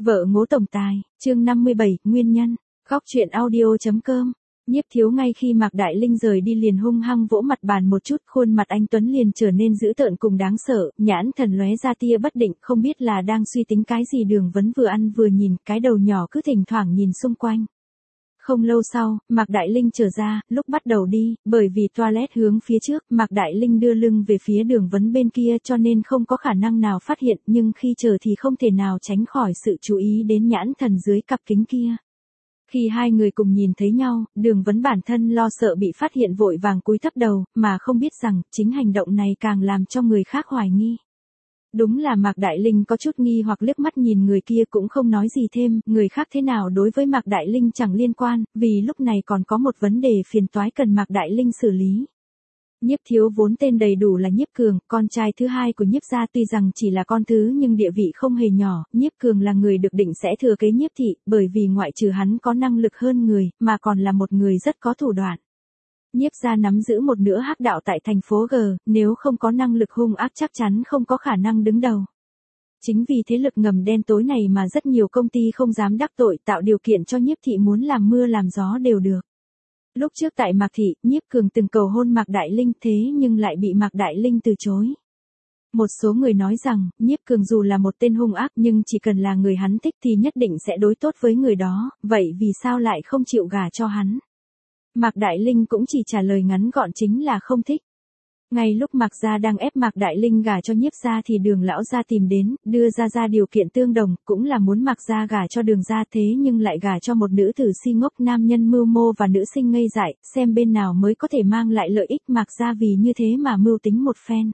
Vợ ngố tổng tài, chương 57, nguyên nhân. Góc truyện audio.com. Nhiếp Thiếu ngay khi Mạc Đại Linh rời đi liền hung hăng vỗ mặt bàn một chút, khuôn mặt anh tuấn liền trở nên dữ tợn cùng đáng sợ, nhãn thần lóe ra tia bất định, không biết là đang suy tính cái gì. Đường Vấn vừa ăn vừa nhìn, cái đầu nhỏ cứ thỉnh thoảng nhìn xung quanh. Không lâu sau, Mạc Đại Linh trở ra, lúc bắt đầu đi, bởi vì toilet hướng phía trước, Mạc Đại Linh đưa lưng về phía Đường Vấn bên kia cho nên không có khả năng nào phát hiện, nhưng khi chờ thì không thể nào tránh khỏi sự chú ý đến nhãn thần dưới cặp kính kia. Khi hai người cùng nhìn thấy nhau, Đường Vấn bản thân lo sợ bị phát hiện vội vàng cúi thấp đầu, mà không biết rằng, chính hành động này càng làm cho người khác hoài nghi. Đúng là Mạc Đại Linh có chút nghi hoặc liếc mắt nhìn người kia cũng không nói gì thêm, người khác thế nào đối với Mạc Đại Linh chẳng liên quan, vì lúc này còn có một vấn đề phiền toái cần Mạc Đại Linh xử lý. Nhiếp Thiếu vốn tên đầy đủ là Nhiếp Cường, con trai thứ hai của Nhiếp gia, tuy rằng chỉ là con thứ nhưng địa vị không hề nhỏ, Nhiếp Cường là người được định sẽ thừa kế Nhiếp thị, bởi vì ngoại trừ hắn có năng lực hơn người, mà còn là một người rất có thủ đoạn. Nhiếp gia nắm giữ một nửa hắc đạo tại thành phố G, nếu không có năng lực hung ác chắc chắn không có khả năng đứng đầu. Chính vì thế lực ngầm đen tối này mà rất nhiều công ty không dám đắc tội, tạo điều kiện cho Nhiếp thị muốn làm mưa làm gió đều được. Lúc trước tại Mạc thị, Nhiếp Cường từng cầu hôn Mạc Đại Linh thế nhưng lại bị Mạc Đại Linh từ chối. Một số người nói rằng, Nhiếp Cường dù là một tên hung ác nhưng chỉ cần là người hắn thích thì nhất định sẽ đối tốt với người đó, vậy vì sao lại không chịu gả cho hắn? Mạc Đại Linh cũng chỉ trả lời ngắn gọn chính là không thích. Ngay lúc Mạc gia đang ép Mạc Đại Linh gả cho Nhiếp gia thì Đường lão gia tìm đến, đưa ra điều kiện tương đồng, cũng là muốn Mạc gia gả cho Đường gia, thế nhưng lại gả cho một nữ tử si ngốc, nam nhân mưu mô và nữ sinh ngây dại, xem bên nào mới có thể mang lại lợi ích. Mạc gia vì như thế mà mưu tính một phen.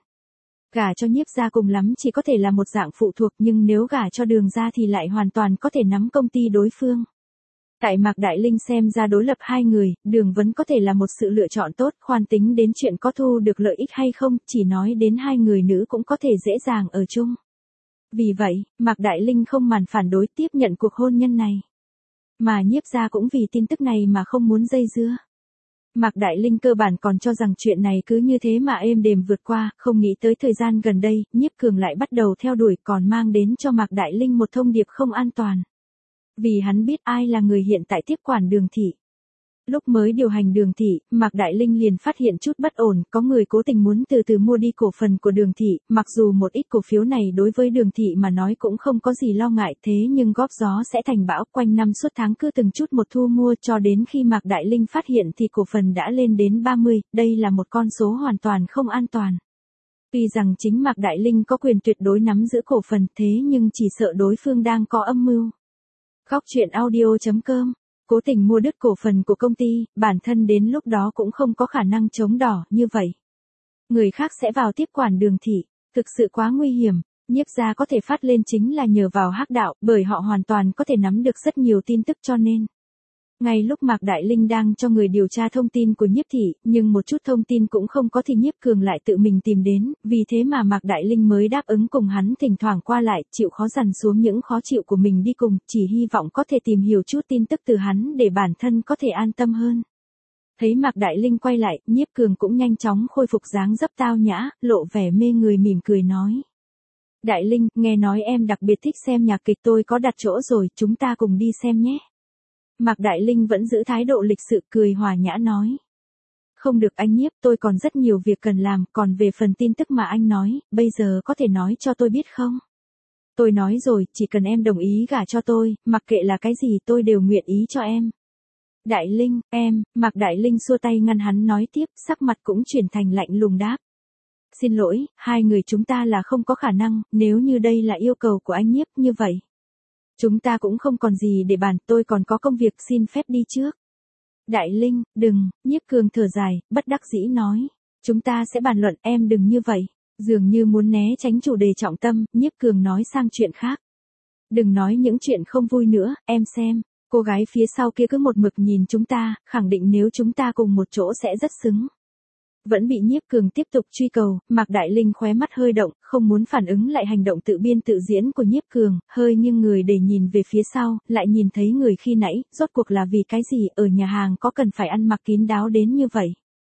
Gả cho Nhiếp gia cùng lắm chỉ có thể là một dạng phụ thuộc, nhưng nếu gả cho Đường gia thì lại hoàn toàn có thể nắm công ty đối phương. Tại Mạc Đại Linh xem ra đối lập hai người, Đường Vấn có thể là một sự lựa chọn tốt, khoan tính đến chuyện có thu được lợi ích hay không, chỉ nói đến hai người nữ cũng có thể dễ dàng ở chung. Vì vậy, Mạc Đại Linh không màn phản đối tiếp nhận cuộc hôn nhân này. Mà Nhiếp gia cũng vì tin tức này mà không muốn dây dưa. Mạc Đại Linh cơ bản còn cho rằng chuyện này cứ như thế mà êm đềm vượt qua, không nghĩ tới thời gian gần đây, Nhiếp Cường lại bắt đầu theo đuổi, còn mang đến cho Mạc Đại Linh một thông điệp không an toàn. Vì hắn biết ai là người hiện tại tiếp quản Đường thị. Lúc mới điều hành Đường thị, Mạc Đại Linh liền phát hiện chút bất ổn, có người cố tình muốn từ từ mua đi cổ phần của Đường thị, mặc dù một ít cổ phiếu này đối với Đường thị mà nói cũng không có gì lo ngại, thế nhưng góp gió sẽ thành bão, quanh năm suốt tháng cứ từng chút một thu mua, cho đến khi Mạc Đại Linh phát hiện thì cổ phần đã lên đến 30, đây là một con số hoàn toàn không an toàn. Tuy rằng chính Mạc Đại Linh có quyền tuyệt đối nắm giữ cổ phần, thế nhưng chỉ sợ đối phương đang có âm mưu. Góc truyện audio.com. Cố tình mua đứt cổ phần của công ty, bản thân đến lúc đó cũng không có khả năng chống đỏ như vậy. Người khác sẽ vào tiếp quản Đường thị, thực sự quá nguy hiểm. Nhiếp gia có thể phát lên chính là nhờ vào hắc đạo, bởi họ hoàn toàn có thể nắm được rất nhiều tin tức cho nên. Ngay lúc Mạc Đại Linh đang cho người điều tra thông tin của Nhiếp thị, nhưng một chút thông tin cũng không có thì Nhiếp Cường lại tự mình tìm đến, vì thế mà Mạc Đại Linh mới đáp ứng cùng hắn thỉnh thoảng qua lại, chịu khó dằn xuống những khó chịu của mình đi cùng, chỉ hy vọng có thể tìm hiểu chút tin tức từ hắn để bản thân có thể an tâm hơn. Thấy Mạc Đại Linh quay lại, Nhiếp Cường cũng nhanh chóng khôi phục dáng dấp tao nhã, lộ vẻ mê người mỉm cười nói. Đại Linh, nghe nói em đặc biệt thích xem nhạc kịch, tôi có đặt chỗ rồi, chúng ta cùng đi xem nhé. Mạc Đại Linh vẫn giữ thái độ lịch sự, cười hòa nhã nói. Không được anh Nhiếp, tôi còn rất nhiều việc cần làm, còn về phần tin tức mà anh nói, bây giờ có thể nói cho tôi biết không? Tôi nói rồi, chỉ cần em đồng ý gả cho tôi, mặc kệ là cái gì tôi đều nguyện ý cho em. Đại Linh, Mạc Đại Linh xua tay ngăn hắn nói tiếp, sắc mặt cũng chuyển thành lạnh lùng đáp. Xin lỗi, hai người chúng ta là không có khả năng, nếu như đây là yêu cầu của anh Nhiếp như vậy. Chúng ta cũng không còn gì để bàn, tôi còn có công việc, xin phép đi trước. Đại Linh, đừng, Nhiếp Cường thở dài, bất đắc dĩ nói. Chúng ta sẽ bàn luận, em đừng như vậy. Dường như muốn né tránh chủ đề trọng tâm, Nhiếp Cường nói sang chuyện khác. Đừng nói những chuyện không vui nữa, em xem. Cô gái phía sau kia cứ một mực nhìn chúng ta, khẳng định nếu chúng ta cùng một chỗ sẽ rất xứng. Vẫn bị Nhiếp Cường tiếp tục truy cầu, Mạc Đại Linh khóe mắt hơi động, không muốn phản ứng lại hành động tự biên tự diễn của Nhiếp Cường, hơi nghiêng người để nhìn về phía sau, lại nhìn thấy người khi nãy, rốt cuộc là vì cái gì, ở nhà hàng có cần phải ăn mặc kín đáo đến như vậy.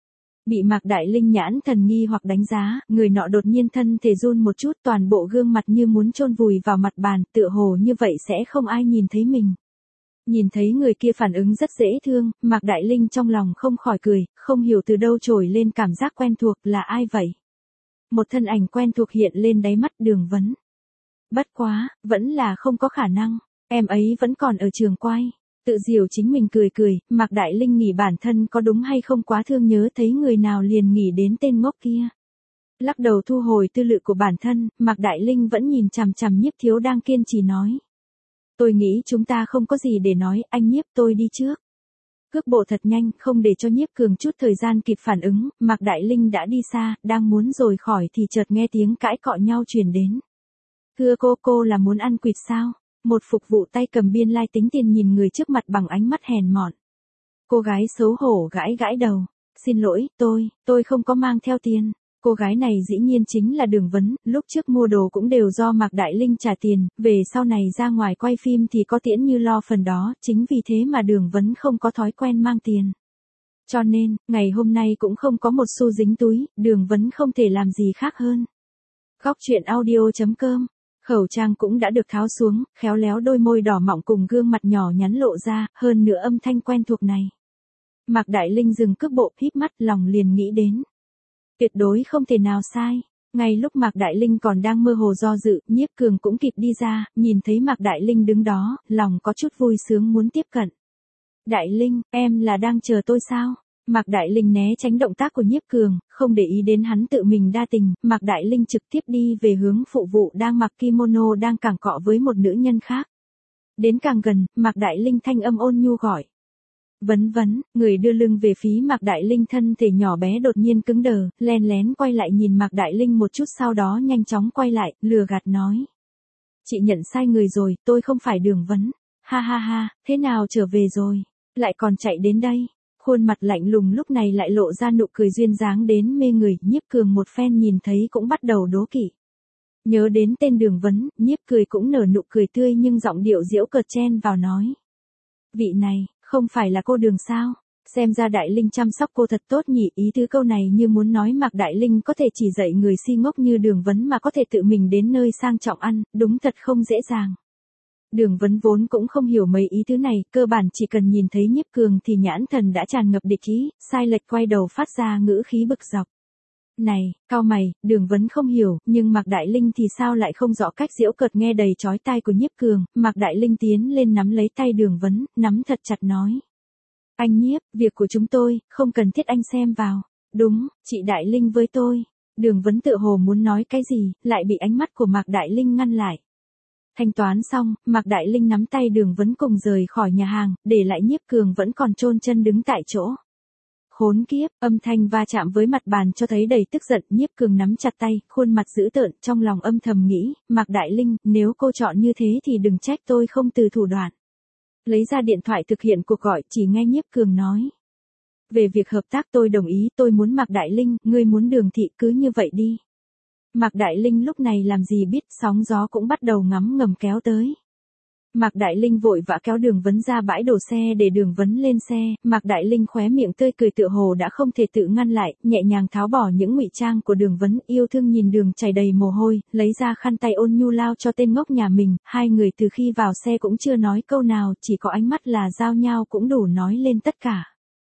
Bị Mạc Đại Linh nhãn thần nghi hoặc đánh giá, người nọ đột nhiên thân thể run một chút, toàn bộ gương mặt như muốn chôn vùi vào mặt bàn, tựa hồ như vậy sẽ không ai nhìn thấy mình. Nhìn thấy người kia phản ứng rất dễ thương, Mạc Đại Linh trong lòng không khỏi cười, không hiểu từ đâu trồi lên cảm giác quen thuộc, là ai vậy? Một thân ảnh quen thuộc hiện lên đáy mắt Đường Vấn. Bất quá, vẫn là không có khả năng, em ấy vẫn còn ở trường quay. Tự diều chính mình cười cười, Mạc Đại Linh nghĩ bản thân có đúng hay không quá thương nhớ thấy người nào liền nghĩ đến tên ngốc kia. Lắc đầu thu hồi tư lự của bản thân, Mạc Đại Linh vẫn nhìn chằm chằm Nhiếp Thiếu đang kiên trì nói. Tôi nghĩ chúng ta không có gì để nói, anh Nhiếp tôi đi trước. Cước bộ thật nhanh, không để cho Nhiếp Cường chút thời gian kịp phản ứng, Mạc Đại Linh đã đi xa, đang muốn rồi khỏi thì chợt nghe tiếng cãi cọ nhau truyền đến. Thưa cô là muốn ăn quỵt sao? Một phục vụ tay cầm biên lai tính tiền nhìn người trước mặt bằng ánh mắt hèn mọn. Cô gái xấu hổ gãi gãi đầu. Xin lỗi, tôi không có mang theo tiền. Cô gái này dĩ nhiên chính là Đường Vấn, lúc trước mua đồ cũng đều do Mạc Đại Linh trả tiền, về sau này ra ngoài quay phim thì có Tiễn Như lo phần đó, chính vì thế mà Đường Vấn không có thói quen mang tiền. Cho nên, ngày hôm nay cũng không có một xu dính túi, Đường Vấn không thể làm gì khác hơn. Góc truyện audio.com. Khẩu trang cũng đã được tháo xuống, khéo léo đôi môi đỏ mọng cùng gương mặt nhỏ nhắn lộ ra, hơn nữa âm thanh quen thuộc này. Mạc Đại Linh dừng cước bộ, híp mắt, lòng liền nghĩ đến. Tuyệt đối không thể nào sai. Ngay lúc Mạc Đại Linh còn đang mơ hồ do dự, Nhiếp Cường cũng kịp đi ra, nhìn thấy Mạc Đại Linh đứng đó, lòng có chút vui sướng muốn tiếp cận. Đại Linh, em là đang chờ tôi sao? Mạc Đại Linh né tránh động tác của Nhiếp Cường, không để ý đến hắn tự mình đa tình, Mạc Đại Linh trực tiếp đi về hướng phụ vụ đang mặc kimono đang cẳng cọ với một nữ nhân khác. Đến càng gần, Mạc Đại Linh thanh âm ôn nhu gọi. Vấn, người đưa lưng về phía Mạc Đại Linh thân thể nhỏ bé đột nhiên cứng đờ, len lén quay lại nhìn Mạc Đại Linh một chút sau đó nhanh chóng quay lại, lừa gạt nói. Chị nhận sai người rồi, tôi không phải Đường Vấn. Ha ha ha, thế nào trở về rồi? Lại còn chạy đến đây. Khuôn mặt lạnh lùng lúc này lại lộ ra nụ cười duyên dáng đến mê người, Nhiếp Cường một phen nhìn thấy cũng bắt đầu đố kỵ. Nhớ đến tên Đường Vấn, Nhiếp cười cũng nở nụ cười tươi nhưng giọng điệu giễu cợt chen vào nói. Vị này, không phải là cô Đường sao? Xem ra Đại Linh chăm sóc cô thật tốt nhỉ, ý tứ câu này như muốn nói Mạc Đại Linh có thể chỉ dạy người si ngốc như Đường Vấn mà có thể tự mình đến nơi sang trọng ăn, đúng thật không dễ dàng. Đường Vấn vốn cũng không hiểu mấy ý tứ này, cơ bản chỉ cần nhìn thấy Nhiếp Cường thì nhãn thần đã tràn ngập địch ý, sai lệch quay đầu phát ra ngữ khí bực dọc. Này, cao mày, Đường Vấn không hiểu, nhưng Mạc Đại Linh thì sao lại không rõ cách giễu cợt nghe đầy chói tai của Nhiếp Cường, Mạc Đại Linh tiến lên nắm lấy tay Đường Vấn, nắm thật chặt nói. Anh Nhiếp, việc của chúng tôi, không cần thiết anh xem vào. Đúng, chị Đại Linh với tôi. Đường Vấn tự hồ muốn nói cái gì, lại bị ánh mắt của Mạc Đại Linh ngăn lại. Thanh toán xong, Mạc Đại Linh nắm tay Đường Vấn cùng rời khỏi nhà hàng, để lại Nhiếp Cường vẫn còn chôn chân đứng tại chỗ. Khốn kiếp, âm thanh va chạm với mặt bàn cho thấy đầy tức giận, Nhiếp Cường nắm chặt tay, khuôn mặt dữ tợn, trong lòng âm thầm nghĩ, Mạc Đại Linh, nếu cô chọn như thế thì đừng trách tôi không từ thủ đoạn. Lấy ra điện thoại thực hiện cuộc gọi, chỉ nghe Nhiếp Cường nói. Về việc hợp tác tôi đồng ý, tôi muốn Mạc Đại Linh, ngươi muốn Đường thị cứ như vậy đi. Mạc Đại Linh lúc này làm gì biết, sóng gió cũng bắt đầu ngắm ngầm kéo tới. Mạc Đại Linh vội vã kéo Đường Vấn ra bãi đổ xe để Đường Vấn lên xe, Mạc Đại Linh khóe miệng tươi cười tựa hồ đã không thể tự ngăn lại, nhẹ nhàng tháo bỏ những ngụy trang của Đường Vấn, yêu thương nhìn Đường chảy đầy mồ hôi, lấy ra khăn tay ôn nhu lao cho tên ngốc nhà mình, hai người từ khi vào xe cũng chưa nói câu nào, chỉ có ánh mắt là giao nhau cũng đủ nói lên tất cả.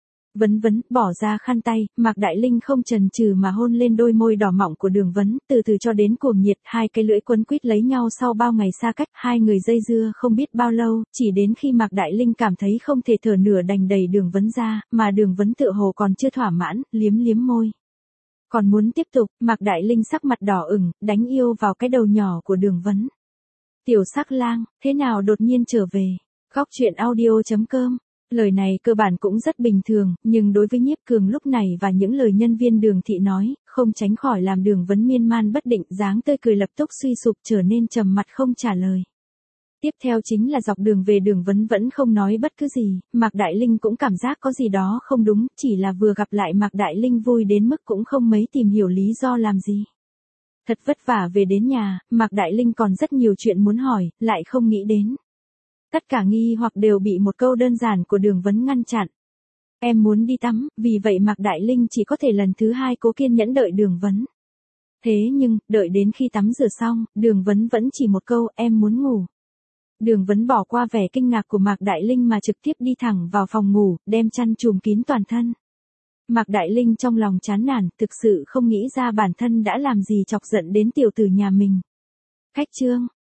Vấn, bỏ ra khăn tay, Mạc Đại Linh không chần chừ mà hôn lên đôi môi đỏ mọng của Đường Vấn, từ từ cho đến cuồng nhiệt, hai cái lưỡi quấn quýt lấy nhau sau bao ngày xa cách, hai người dây dưa không biết bao lâu, chỉ đến khi Mạc Đại Linh cảm thấy không thể thở nửa đành đẩy Đường Vấn ra, mà Đường Vấn tựa hồ còn chưa thỏa mãn, liếm liếm môi. Còn muốn tiếp tục, Mạc Đại Linh sắc mặt đỏ ửng, đánh yêu vào cái đầu nhỏ của Đường Vấn. Tiểu sắc lang, thế nào đột nhiên trở về? Góc truyện audio.com. Lời này cơ bản cũng rất bình thường, nhưng đối với Nhiếp Cường lúc này và những lời nhân viên Đường thị nói, không tránh khỏi làm Đường Vấn miên man bất định, dáng tươi cười lập tức suy sụp trở nên trầm mặt không trả lời. Tiếp theo chính là dọc đường về Đường Vấn vẫn không nói bất cứ gì, Mạc Đại Linh cũng cảm giác có gì đó không đúng, chỉ là vừa gặp lại Mạc Đại Linh vui đến mức cũng không mấy tìm hiểu lý do làm gì. Thật vất vả về đến nhà, Mạc Đại Linh còn rất nhiều chuyện muốn hỏi, lại không nghĩ đến. Tất cả nghi hoặc đều bị một câu đơn giản của Đường Vấn ngăn chặn. Em muốn đi tắm, vì vậy Mạc Đại Linh chỉ có thể lần thứ hai cố kiên nhẫn đợi Đường Vấn. Thế nhưng, đợi đến khi tắm rửa xong, Đường Vấn vẫn chỉ một câu, em muốn ngủ. Đường Vấn bỏ qua vẻ kinh ngạc của Mạc Đại Linh mà trực tiếp đi thẳng vào phòng ngủ, đem chăn trùm kín toàn thân. Mạc Đại Linh trong lòng chán nản, thực sự không nghĩ ra bản thân đã làm gì chọc giận đến tiểu tử nhà mình. Khách trương,